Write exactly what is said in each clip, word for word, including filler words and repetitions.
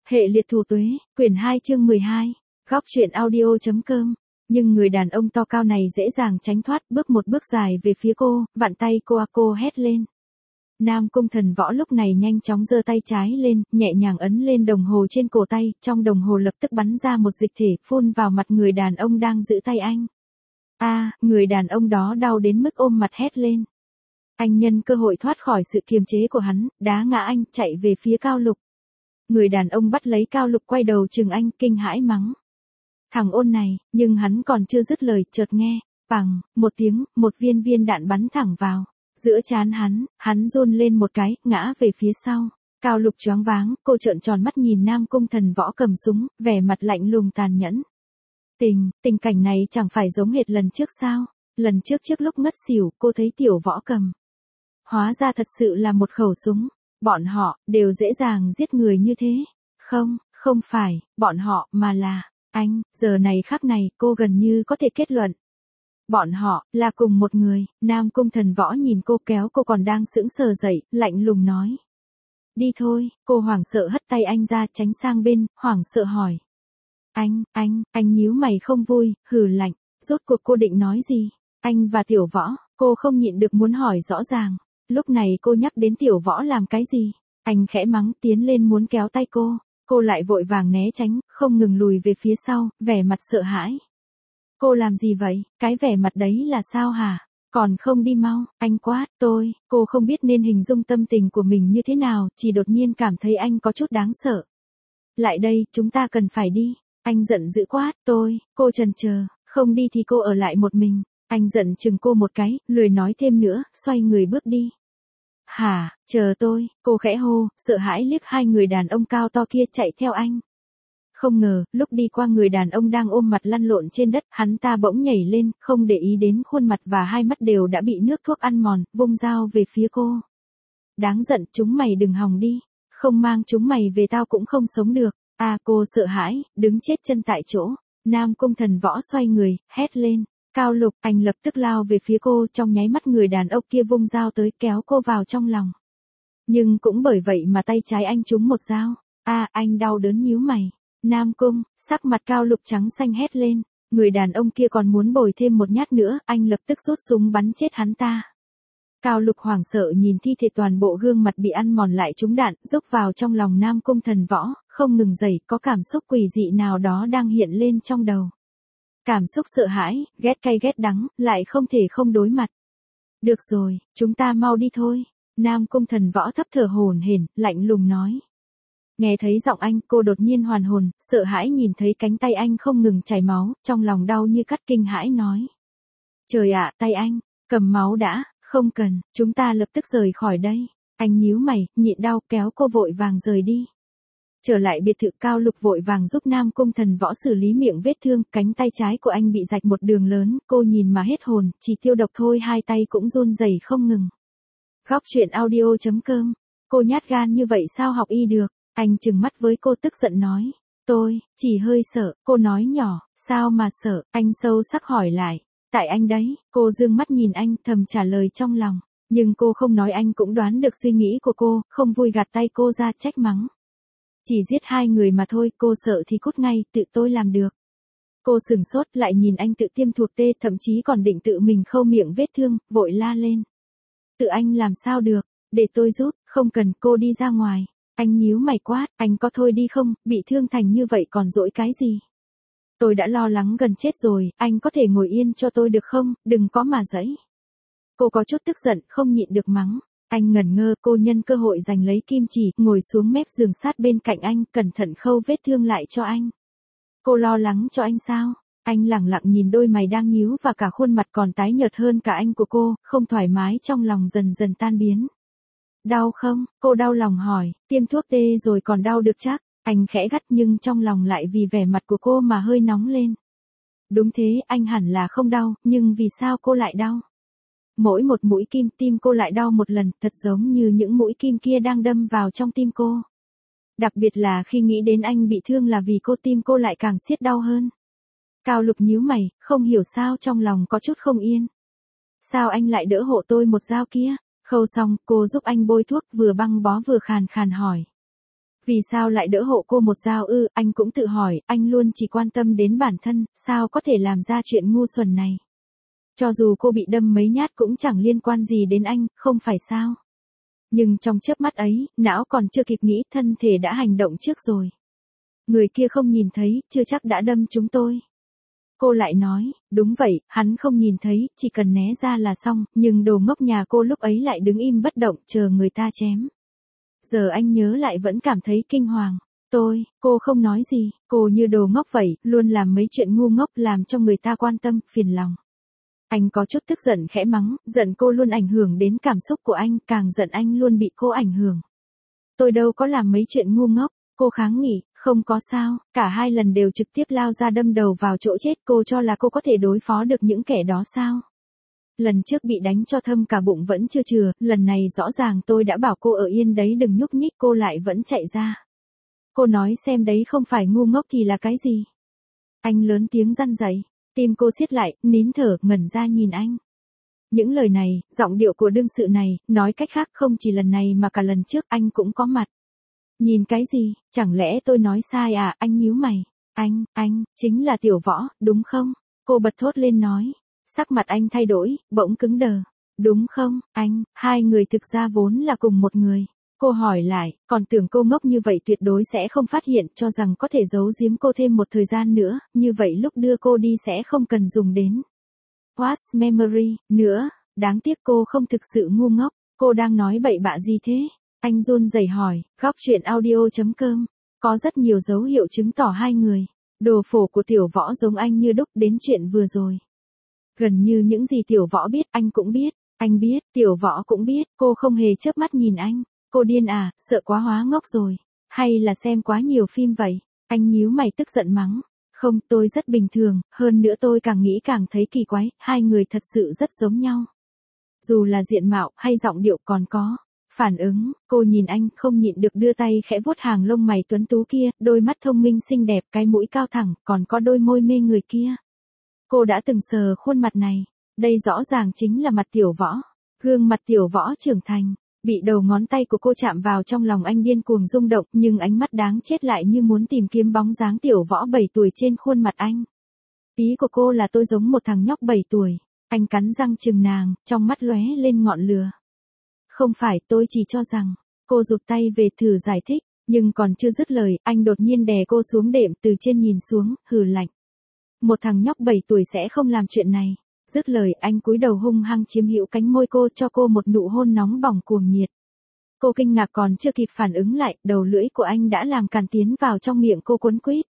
Hệ liệt thủ tuế, quyển hai chương mười hai, góc truyện audio.com. Nhưng người đàn ông to cao này dễ dàng tránh thoát, bước một bước dài về phía cô, vặn tay cô à cô hét lên. Nam Cung Thần Võ lúc này nhanh chóng giơ tay trái lên, nhẹ nhàng ấn lên đồng hồ trên cổ tay, trong đồng hồ lập tức bắn ra một dịch thể, phun vào mặt người đàn ông đang giữ tay anh. A, à, người đàn ông đó đau đến mức ôm mặt hét lên. Anh nhân cơ hội thoát khỏi sự kiềm chế của hắn, đá ngã anh, chạy về phía Cao Lục. Người đàn ông bắt lấy Cao Lục quay đầu chừng anh, kinh hãi mắng. Thằng ôn này, nhưng hắn còn chưa dứt lời, chợt nghe, bằng, một tiếng, một viên viên đạn bắn thẳng vào. Giữa trán hắn, hắn run lên một cái, ngã về phía sau. Cao Lục choáng váng, cô trợn tròn mắt nhìn Nam Cung Thần Võ cầm súng, vẻ mặt lạnh lùng tàn nhẫn. Tình, tình cảnh này chẳng phải giống hệt lần trước sao? Lần trước trước lúc ngất xỉu, cô thấy Tiểu Võ cầm. Hóa ra thật sự là một khẩu súng. Bọn họ, đều dễ dàng giết người như thế. Không, không phải, bọn họ, mà là, anh, giờ này khắc này, cô gần như có thể kết luận. Bọn họ, là cùng một người. Nam Cung Thần Võ nhìn cô kéo cô còn đang sững sờ dậy, lạnh lùng nói. Đi thôi, cô hoảng sợ hất tay anh ra tránh sang bên, hoảng sợ hỏi. Anh, anh, anh nhíu mày không vui, hừ lạnh, rốt cuộc cô định nói gì? Anh và Tiểu Võ, cô không nhịn được muốn hỏi rõ ràng. Lúc này cô nhắc đến Tiểu Võ làm cái gì? Anh khẽ mắng tiến lên muốn kéo tay cô. Cô lại vội vàng né tránh, không ngừng lùi về phía sau, vẻ mặt sợ hãi. Cô làm gì vậy? Cái vẻ mặt đấy là sao hả? Còn không đi mau, anh quát, tôi, cô không biết nên hình dung tâm tình của mình như thế nào, chỉ đột nhiên cảm thấy anh có chút đáng sợ. Lại đây, chúng ta cần phải đi. Anh giận dữ quát, tôi, cô chần chờ, không đi thì cô ở lại một mình. Anh giận chừng cô một cái, lười nói thêm nữa, xoay người bước đi. Hả, chờ tôi, cô khẽ hô, sợ hãi liếc hai người đàn ông cao to kia chạy theo anh. Không ngờ, lúc đi qua người đàn ông đang ôm mặt lăn lộn trên đất, hắn ta bỗng nhảy lên, không để ý đến khuôn mặt và hai mắt đều đã bị nước thuốc ăn mòn, vung dao về phía cô. Đáng giận, chúng mày đừng hòng đi, không mang chúng mày về tao cũng không sống được. À, cô sợ hãi, đứng chết chân tại chỗ. Nam Cung Thần Võ xoay người, hét lên. Cao Lục, anh lập tức lao về phía cô, trong nháy mắt người đàn ông kia vung dao tới kéo cô vào trong lòng. Nhưng cũng bởi vậy mà tay trái anh trúng một dao. À, anh đau đớn nhíu mày. Nam Cung, sắc mặt Cao Lục trắng xanh hét lên. Người đàn ông kia còn muốn bồi thêm một nhát nữa, anh lập tức rút súng bắn chết hắn ta. Cao Lục hoảng sợ nhìn thi thể toàn bộ gương mặt bị ăn mòn lại trúng đạn, rúc vào trong lòng Nam Cung Thần Võ, không ngừng dậy, có cảm xúc quỷ dị nào đó đang hiện lên trong đầu. Cảm xúc sợ hãi, ghét cay ghét đắng, lại không thể không đối mặt. Được rồi, chúng ta mau đi thôi. Nam Cung Thần Võ thấp thở hổn hển, lạnh lùng nói. Nghe thấy giọng anh, cô đột nhiên hoàn hồn, sợ hãi nhìn thấy cánh tay anh không ngừng chảy máu, trong lòng đau như cắt, kinh hãi nói. Trời ạ, tay anh, cầm máu đã, không cần, chúng ta lập tức rời khỏi đây. Anh nhíu mày, nhịn đau kéo cô vội vàng rời đi. Trở lại biệt thự, Cao Lục vội vàng giúp Nam Cung Thần Võ xử lý miệng vết thương, cánh tay trái của anh bị rạch một đường lớn, cô nhìn mà hết hồn, chỉ tiêu độc thôi hai tay cũng run rẩy không ngừng. Góc truyện audio.com, cô nhát gan như vậy sao học y được? Anh trừng mắt với cô tức giận nói, tôi, chỉ hơi sợ, cô nói nhỏ, sao mà sợ, anh sâu sắc hỏi lại, tại anh đấy, cô dương mắt nhìn anh thầm trả lời trong lòng, nhưng cô không nói anh cũng đoán được suy nghĩ của cô, không vui gạt tay cô ra trách mắng. Chỉ giết hai người mà thôi, cô sợ thì cút ngay, tự tôi làm được. Cô sừng sốt lại nhìn anh tự tiêm thuốc tê, thậm chí còn định tự mình khâu miệng vết thương, vội la lên. Tự anh làm sao được, để tôi giúp, không cần, cô đi ra ngoài. Anh nhíu mày quát, anh có thôi đi không, bị thương thành như vậy còn dỗi cái gì. Tôi đã lo lắng gần chết rồi, anh có thể ngồi yên cho tôi được không, đừng có mà giãy. Cô có chút tức giận, không nhịn được mắng. Anh ngẩn ngơ, cô nhân cơ hội giành lấy kim chỉ, ngồi xuống mép giường sát bên cạnh anh, cẩn thận khâu vết thương lại cho anh. Cô lo lắng cho anh sao? Anh lẳng lặng nhìn đôi mày đang nhíu và cả khuôn mặt còn tái nhợt hơn cả anh của cô, không thoải mái trong lòng dần dần tan biến. Đau không? Cô đau lòng hỏi, tiêm thuốc tê rồi còn đau được chắc? Anh khẽ gắt nhưng trong lòng lại vì vẻ mặt của cô mà hơi nóng lên. Đúng thế, anh hẳn là không đau, nhưng vì sao cô lại đau? Mỗi một mũi kim tim cô lại đau một lần, thật giống như những mũi kim kia đang đâm vào trong tim cô. Đặc biệt là khi nghĩ đến anh bị thương là vì cô, tim cô lại càng siết đau hơn. Cao Lục nhíu mày, không hiểu sao trong lòng có chút không yên. Sao anh lại đỡ hộ tôi một dao kia? Khâu xong, cô giúp anh bôi thuốc, vừa băng bó vừa khàn khàn hỏi. Vì sao lại đỡ hộ cô một dao ư? Anh cũng tự hỏi, anh luôn chỉ quan tâm đến bản thân, sao có thể làm ra chuyện ngu xuẩn này. Cho dù cô bị đâm mấy nhát cũng chẳng liên quan gì đến anh, không phải sao? Nhưng trong chớp mắt ấy, não còn chưa kịp nghĩ, thân thể đã hành động trước rồi. Người kia không nhìn thấy, chưa chắc đã đâm chúng tôi. Cô lại nói, đúng vậy, hắn không nhìn thấy, chỉ cần né ra là xong, nhưng đồ ngốc nhà cô lúc ấy lại đứng im bất động, chờ người ta chém. Giờ anh nhớ lại vẫn cảm thấy kinh hoàng. Tôi, cô không nói gì, cô như đồ ngốc vậy, luôn làm mấy chuyện ngu ngốc làm cho người ta quan tâm, phiền lòng. Anh có chút tức giận khẽ mắng, giận cô luôn ảnh hưởng đến cảm xúc của anh, càng giận anh luôn bị cô ảnh hưởng. Tôi đâu có làm mấy chuyện ngu ngốc, cô kháng nghị, không có sao, cả hai lần đều trực tiếp lao ra đâm đầu vào chỗ chết, cô cho là cô có thể đối phó được những kẻ đó sao? Lần trước bị đánh cho thâm cả bụng vẫn chưa chừa, lần này rõ ràng tôi đã bảo cô ở yên đấy đừng nhúc nhích, cô lại vẫn chạy ra. Cô nói xem đấy không phải ngu ngốc thì là cái gì? Anh lớn tiếng răn dạy, tim cô siết lại, nín thở, ngẩn ra nhìn anh. Những lời này, giọng điệu của đương sự này, nói cách khác không chỉ lần này mà cả lần trước anh cũng có mặt. Nhìn cái gì, chẳng lẽ tôi nói sai à? Anh nhíu mày. Anh, anh, chính là Tiểu Võ, đúng không? Cô bật thốt lên nói. Sắc mặt anh thay đổi, bỗng cứng đờ. Đúng không, anh, hai người thực ra vốn là cùng một người. Cô hỏi lại, còn tưởng cô ngốc như vậy tuyệt đối sẽ không phát hiện, cho rằng có thể giấu giếm cô thêm một thời gian nữa, như vậy lúc đưa cô đi sẽ không cần dùng đến Watch Memory nữa. Đáng tiếc cô không thực sự ngu ngốc. Cô đang nói bậy bạ gì thế? Anh run rẩy hỏi, góc chuyện audio chấm com. Có rất nhiều dấu hiệu chứng tỏ hai người. Đồ phổ của Tiểu Võ giống anh như đúc đến chuyện vừa rồi. Gần như những gì Tiểu Võ biết, anh cũng biết. Anh biết, Tiểu Võ cũng biết. Cô không hề chớp mắt nhìn anh. Cô điên à, sợ quá hóa ngốc rồi. Hay là xem quá nhiều phim vậy? Anh nhíu mày tức giận mắng. Không, tôi rất bình thường, hơn nữa tôi càng nghĩ càng thấy kỳ quái, hai người thật sự rất giống nhau. Dù là diện mạo hay giọng điệu còn có phản ứng, cô nhìn anh không nhịn được đưa tay khẽ vuốt hàng lông mày tuấn tú kia, đôi mắt thông minh xinh đẹp, cái mũi cao thẳng, còn có đôi môi mê người kia. Cô đã từng sờ khuôn mặt này, đây rõ ràng chính là mặt Tiểu Võ, gương mặt Tiểu Võ trưởng thành, bị đầu ngón tay của cô chạm vào trong lòng anh điên cuồng rung động, nhưng ánh mắt đáng chết lại như muốn tìm kiếm bóng dáng Tiểu Võ bảy tuổi trên khuôn mặt anh. Ý của cô là tôi giống một thằng nhóc bảy tuổi, anh cắn răng chừng nàng, trong mắt lóe lên ngọn lửa. Không phải, tôi chỉ cho rằng, cô rụt tay về thử giải thích, nhưng còn chưa dứt lời, anh đột nhiên đè cô xuống đệm từ trên nhìn xuống, hừ lạnh. Một thằng nhóc bảy tuổi sẽ không làm chuyện này. Dứt lời, anh cúi đầu hung hăng chiếm hữu cánh môi cô, cho cô một nụ hôn nóng bỏng cuồng nhiệt. Cô kinh ngạc còn chưa kịp phản ứng lại, đầu lưỡi của anh đã làm càn tiến vào trong miệng cô quấn quýt.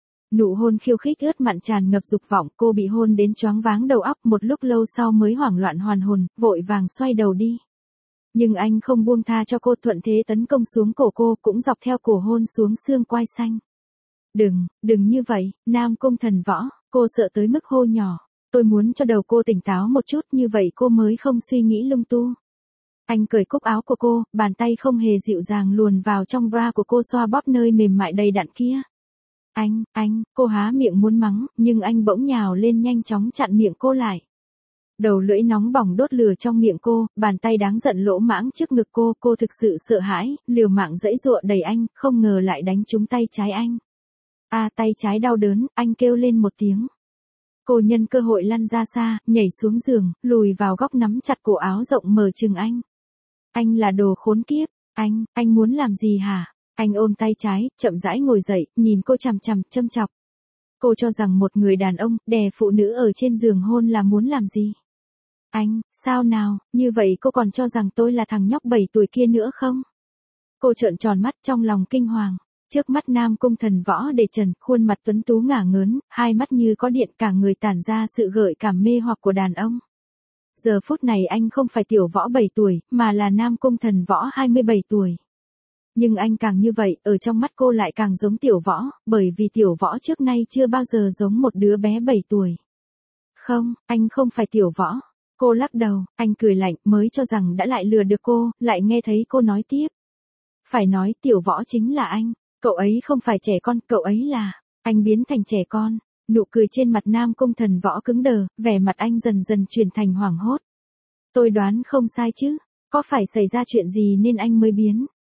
Nụ hôn khiêu khích ướt mặn tràn ngập dục vọng, cô bị hôn đến choáng váng đầu óc, một lúc lâu sau mới hoảng loạn hoàn hồn, vội vàng xoay đầu đi. Nhưng anh không buông tha cho cô, thuận thế tấn công xuống cổ cô, cũng dọc theo cổ hôn xuống xương quai xanh. Đừng, đừng như vậy, Nam Cung Thần Võ, cô sợ tới mức hô nhỏ. Tôi muốn cho đầu cô tỉnh táo một chút, như vậy cô mới không suy nghĩ lung tung. Anh cởi cúc áo của cô, bàn tay không hề dịu dàng luồn vào trong bra của cô, xoa bóp nơi mềm mại đầy đặn kia. Anh, anh, cô há miệng muốn mắng, nhưng anh bỗng nhào lên nhanh chóng chặn miệng cô lại. Đầu lưỡi nóng bỏng đốt lửa trong miệng cô, bàn tay đáng giận lỗ mãng trước ngực cô, cô thực sự sợ hãi, liều mạng giãy giụa đẩy anh, không ngờ lại đánh trúng tay trái anh. A à, tay trái đau đớn, anh kêu lên một tiếng. Cô nhân cơ hội lăn ra xa, nhảy xuống giường, lùi vào góc nắm chặt cổ áo rộng mở chừng anh. Anh là đồ khốn kiếp, anh, anh muốn làm gì hả? Anh ôm tay trái, chậm rãi ngồi dậy, nhìn cô chằm chằm, châm chọc. Cô cho rằng một người đàn ông, đè phụ nữ ở trên giường hôn là muốn làm gì? Anh, sao nào, như vậy cô còn cho rằng tôi là thằng nhóc bảy tuổi kia nữa không? Cô trợn tròn mắt trong lòng kinh hoàng. Trước mắt Nam Cung Thần Võ để trần, khuôn mặt tuấn tú ngả ngớn, hai mắt như có điện, cả người tản ra sự gợi cảm mê hoặc của đàn ông. Giờ phút này anh không phải Tiểu Võ bảy tuổi, mà là Nam Cung Thần Võ hai mươi bảy tuổi. Nhưng anh càng như vậy, ở trong mắt cô lại càng giống Tiểu Võ, bởi vì Tiểu Võ trước nay chưa bao giờ giống một đứa bé bảy tuổi. Không, anh không phải Tiểu Võ. Cô lắc đầu, anh cười lạnh, mới cho rằng đã lại lừa được cô, lại nghe thấy cô nói tiếp. Phải nói Tiểu Võ chính là anh. Cậu ấy không phải trẻ con, cậu ấy là, anh biến thành trẻ con. Nụ cười trên mặt Nam Cung Thần Võ cứng đờ, vẻ mặt anh dần dần chuyển thành hoảng hốt. Tôi đoán không sai chứ, có phải xảy ra chuyện gì nên anh mới biến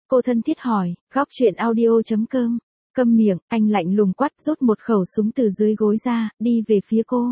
Cô thân thiết hỏi, góc chuyện audio.com. Câm miệng, anh lạnh lùng quát rút một khẩu súng từ dưới gối ra, đi về phía cô.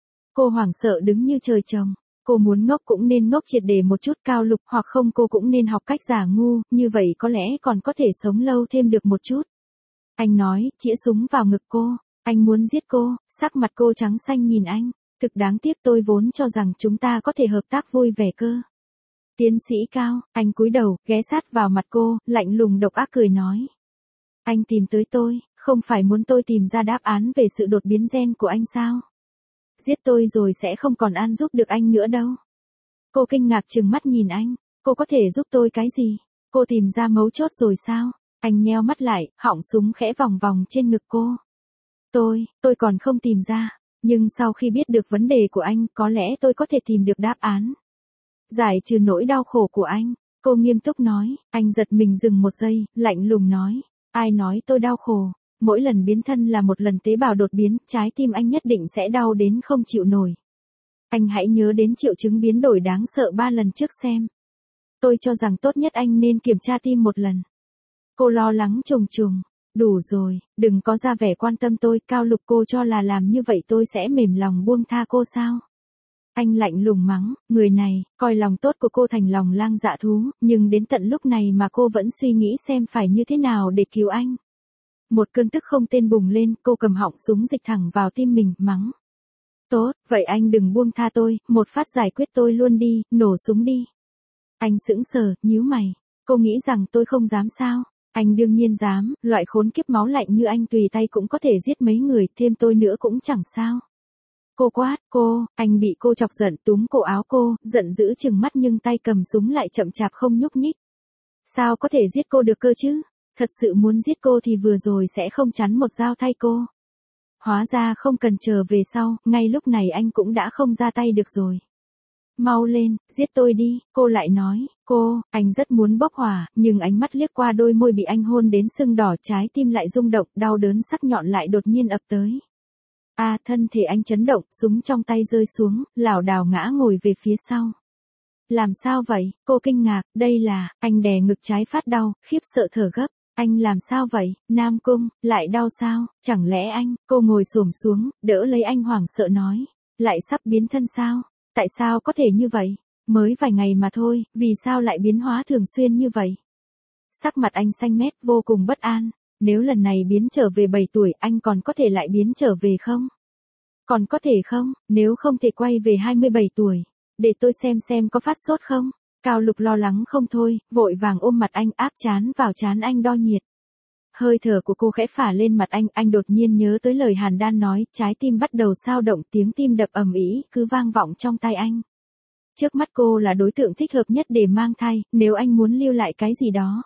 Cô hoảng sợ đứng như trời trồng. Cô muốn ngốc cũng nên ngốc triệt để một chút Cao Lục, hoặc không cô cũng nên học cách giả ngu, như vậy có lẽ còn có thể sống lâu thêm được một chút. Anh nói, chĩa súng vào ngực cô. Anh muốn giết cô, sắc mặt cô trắng xanh nhìn anh. Thực đáng tiếc, tôi vốn cho rằng chúng ta có thể hợp tác vui vẻ cơ. Tiến sĩ Cao, anh cúi đầu, ghé sát vào mặt cô, lạnh lùng độc ác cười nói. Anh tìm tới tôi, không phải muốn tôi tìm ra đáp án về sự đột biến gen của anh sao? Giết tôi rồi sẽ không còn an giúp được anh nữa đâu. Cô kinh ngạc trừng mắt nhìn anh, cô có thể giúp tôi cái gì? Cô tìm ra mấu chốt rồi sao? Anh nheo mắt lại, họng súng khẽ vòng vòng trên ngực cô. Tôi, tôi còn không tìm ra, nhưng sau khi biết được vấn đề của anh, có lẽ tôi có thể tìm được đáp án. Giải trừ nỗi đau khổ của anh, cô nghiêm túc nói. Anh giật mình dừng một giây, lạnh lùng nói. Ai nói tôi đau khổ? Mỗi lần biến thân là một lần tế bào đột biến, trái tim anh nhất định sẽ đau đến không chịu nổi. Anh hãy nhớ đến triệu chứng biến đổi đáng sợ ba lần trước xem. Tôi cho rằng tốt nhất anh nên kiểm tra tim một lần. Cô lo lắng trùng trùng. Đủ rồi, đừng có ra vẻ quan tâm tôi, Cao Lục, cô cho là làm như vậy tôi sẽ mềm lòng buông tha cô sao? Anh lạnh lùng mắng, người này, coi lòng tốt của cô thành lòng lang dạ thú, nhưng đến tận lúc này mà cô vẫn suy nghĩ xem phải như thế nào để cứu anh. Một cơn tức không tên bùng lên, cô cầm họng súng dịch thẳng vào tim mình, mắng. Tốt, vậy anh đừng buông tha tôi, một phát giải quyết tôi luôn đi, nổ súng đi. Anh sững sờ, nhíu mày, cô nghĩ rằng tôi không dám sao? Anh đương nhiên dám, loại khốn kiếp máu lạnh như anh tùy tay cũng có thể giết mấy người, thêm tôi nữa cũng chẳng sao. Cô quát, cô, anh bị cô chọc giận, túm cổ áo cô, giận dữ trừng mắt nhưng tay cầm súng lại chậm chạp không nhúc nhích. Sao có thể giết cô được cơ chứ? Thật sự muốn giết cô thì vừa rồi sẽ không chắn một dao thay cô. Hóa ra không cần chờ về sau, ngay lúc này anh cũng đã không ra tay được rồi. Mau lên, giết tôi đi, cô lại nói. Cô, anh rất muốn bốc hỏa, nhưng ánh mắt liếc qua đôi môi bị anh hôn đến sưng đỏ, trái tim lại rung động, đau đớn sắc nhọn lại đột nhiên ập tới. A, à, thân thể anh chấn động, súng trong tay rơi xuống, lảo đảo ngã ngồi về phía sau. Làm sao vậy? Cô kinh ngạc, đây là, anh đè ngực trái phát đau, khiếp sợ thở gấp. Anh làm sao vậy? Nam Cung, lại đau sao? Chẳng lẽ anh, cô ngồi xổm xuống, đỡ lấy anh hoảng sợ nói. Lại sắp biến thân sao? Tại sao có thể như vậy? Mới vài ngày mà thôi, vì sao lại biến hóa thường xuyên như vậy? Sắc mặt anh xanh mét vô cùng bất an. Nếu lần này biến trở về bảy tuổi, anh còn có thể lại biến trở về không? Còn có thể không? Nếu không thể quay về hai mươi bảy tuổi. Để tôi xem xem có phát sốt không? Cao Lục lo lắng không thôi, vội vàng ôm mặt anh, áp trán vào trán anh đo nhiệt. Hơi thở của cô khẽ phả lên mặt anh, anh đột nhiên nhớ tới lời Hàn Đan nói, trái tim bắt đầu xao động, tiếng tim đập ầm ĩ, cứ vang vọng trong tai anh. Trước mắt cô là đối tượng thích hợp nhất để mang thai, nếu anh muốn lưu lại cái gì đó.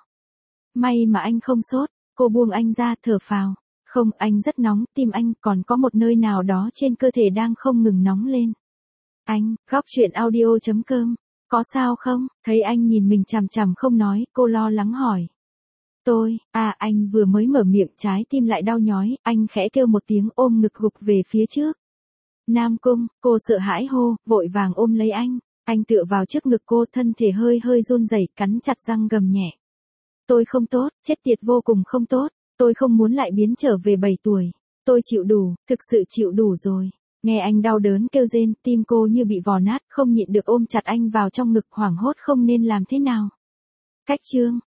May mà anh không sốt, cô buông anh ra, thở phào. Không, anh rất nóng, tim anh còn có một nơi nào đó trên cơ thể đang không ngừng nóng lên. Anh, góc chuyện audio.com, có sao không? Thấy anh nhìn mình chằm chằm không nói, cô lo lắng hỏi. Tôi, à anh vừa mới mở miệng trái tim lại đau nhói, anh khẽ kêu một tiếng ôm ngực gục về phía trước. Nam Cung, cô sợ hãi hô, vội vàng ôm lấy anh, anh tựa vào trước ngực cô, thân thể hơi hơi run rẩy, cắn chặt răng gầm nhẹ. Tôi không tốt, chết tiệt vô cùng không tốt, tôi không muốn lại biến trở về bảy tuổi. Tôi chịu đủ, thực sự chịu đủ rồi. Nghe anh đau đớn kêu rên, tim cô như bị vò nát, không nhịn được ôm chặt anh vào trong ngực, hoảng hốt không nên làm thế nào. Cách chương